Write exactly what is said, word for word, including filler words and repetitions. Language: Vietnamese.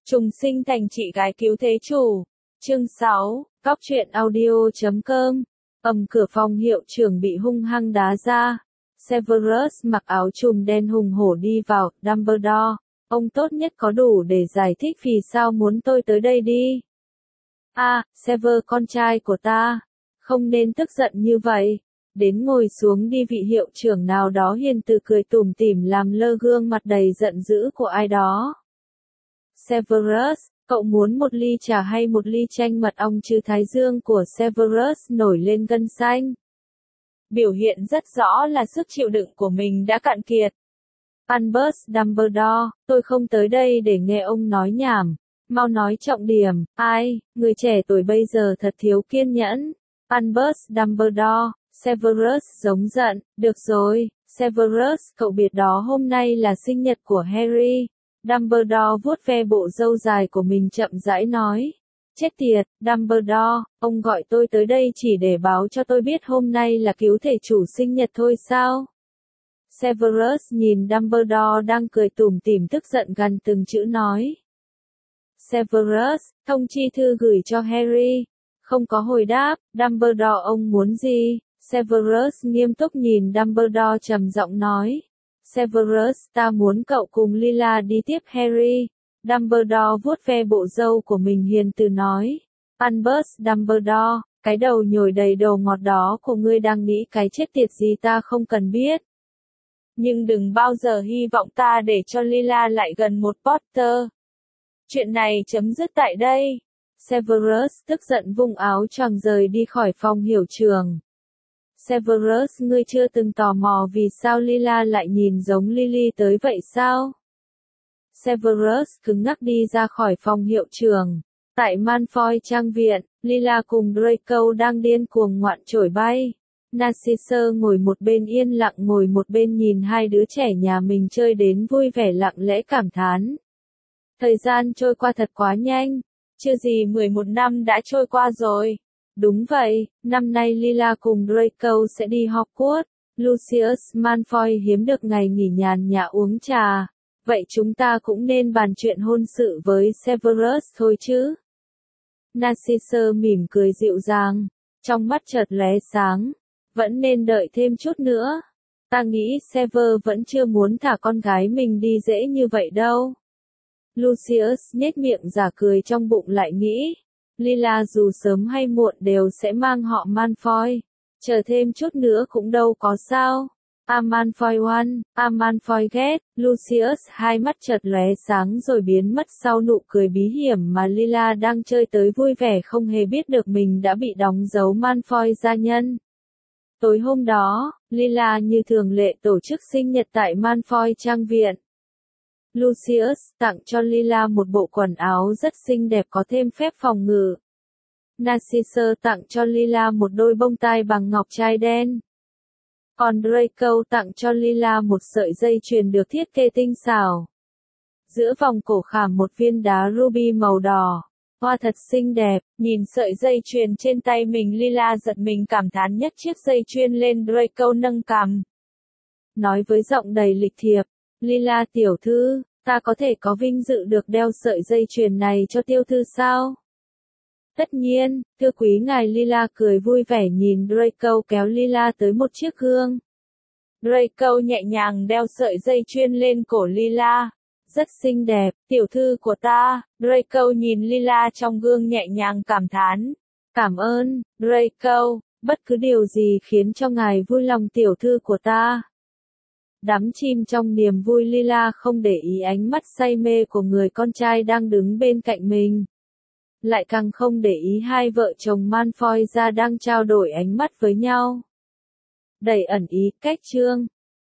Trùng sinh thành chị gái cứu thế chủ. Chương sáu, Góc truyện audio chấm com. Ầm, cửa phòng hiệu trưởng bị hung hăng đá ra. Severus mặc áo trùm đen hùng hổ đi vào. Dumbledore, ông tốt nhất có đủ để giải thích vì sao muốn tôi tới đây đi. À, Sever con trai của ta. Không nên tức giận như vậy. Đến ngồi xuống đi, vị hiệu trưởng nào đó hiền từ cười tủm tỉm làm lơ gương mặt đầy giận dữ của ai đó. Severus, cậu muốn một ly trà hay một ly chanh mật ong chứ? Thái dương của Severus nổi lên gân xanh. Biểu hiện rất rõ là sức chịu đựng của mình đã cạn kiệt. Albus Dumbledore, tôi không tới đây để nghe ông nói nhảm. Mau nói trọng điểm. Ai, người trẻ tuổi bây giờ thật thiếu kiên nhẫn. Albus Dumbledore, Severus giống giận. Được rồi, Severus, cậu biết đó hôm nay là sinh nhật của Harry. Dumbledore vuốt ve bộ râu dài của mình chậm rãi nói. Chết tiệt, Dumbledore, ông gọi tôi tới đây chỉ để báo cho tôi biết hôm nay là cứu thể chủ sinh nhật thôi sao? Severus nhìn Dumbledore đang cười tủm tỉm tức giận gần từng chữ nói. Severus, thông chi thư gửi cho Harry. Không có hồi đáp. Dumbledore, ông muốn gì? Severus nghiêm túc nhìn Dumbledore trầm giọng nói. Severus, ta muốn cậu cùng Lila đi tiếp Harry. Dumbledore vuốt ve bộ râu của mình hiền từ nói. Albus Dumbledore, cái đầu nhồi đầy đồ ngọt đó của ngươi đang nghĩ cái chết tiệt gì ta không cần biết. Nhưng đừng bao giờ hy vọng ta để cho Lila lại gần một Potter. Chuyện này chấm dứt tại đây. Severus tức giận vung áo choàng rời đi khỏi phòng hiệu trưởng. Severus, ngươi chưa từng tò mò vì sao Lila lại nhìn giống Lily tới vậy sao? Severus cứng ngắc đi ra khỏi phòng hiệu trưởng. Tại Malfoy trang viện, Lila cùng Draco đang điên cuồng ngoạn chổi bay. Narcissa ngồi một bên yên lặng ngồi một bên nhìn hai đứa trẻ nhà mình chơi đến vui vẻ lặng lẽ cảm thán. Thời gian trôi qua thật quá nhanh. Chưa gì mười một năm đã trôi qua rồi. Đúng vậy, năm nay Lila cùng Draco sẽ đi Hogwarts. Lucius Malfoy hiếm được ngày nghỉ nhàn nhã uống trà. Vậy chúng ta cũng nên bàn chuyện hôn sự với Severus thôi chứ? Narcissa mỉm cười dịu dàng, trong mắt chợt lóe sáng. Vẫn nên đợi thêm chút nữa. Ta nghĩ Sever vẫn chưa muốn thả con gái mình đi dễ như vậy đâu. Lucius nhếch miệng giả cười trong bụng lại nghĩ. Lila dù sớm hay muộn đều sẽ mang họ Malfoy. Chờ thêm chút nữa cũng đâu có sao. A Malfoy one, A Malfoy ghét. Lucius hai mắt chợt lóe sáng rồi biến mất sau nụ cười bí hiểm mà Lila đang chơi tới vui vẻ không hề biết được mình đã bị đóng dấu Malfoy gia nhân. Tối hôm đó, Lila như thường lệ tổ chức sinh nhật tại Malfoy trang viện. Lucius tặng cho Lila một bộ quần áo rất xinh đẹp có thêm phép phòng ngự. Narcissa tặng cho Lila một đôi bông tai bằng ngọc trai đen. Còn Draco tặng cho Lila một sợi dây chuyền được thiết kế tinh xảo. Giữa vòng cổ khảm một viên đá ruby màu đỏ. Hoa thật xinh đẹp, nhìn sợi dây chuyền trên tay mình Lila giật mình cảm thán nhấc chiếc dây chuyền lên. Draco nâng cằm. Nói với giọng đầy lịch thiệp. Lila tiểu thư, ta có thể có vinh dự được đeo sợi dây chuyền này cho tiểu thư sao? Tất nhiên, thưa quý ngài. Lila cười vui vẻ nhìn Draco kéo Lila tới một chiếc gương. Draco nhẹ nhàng đeo sợi dây chuyền lên cổ Lila. Rất xinh đẹp, tiểu thư của ta. Draco nhìn Lila trong gương nhẹ nhàng cảm thán. Cảm ơn, Draco, bất cứ điều gì khiến cho ngài vui lòng tiểu thư của ta. Đắm chìm trong niềm vui, Lila không để ý ánh mắt say mê của người con trai đang đứng bên cạnh mình. Lại càng không để ý hai vợ chồng Malfoy ra đang trao đổi ánh mắt với nhau. Đầy ẩn ý, cách chương.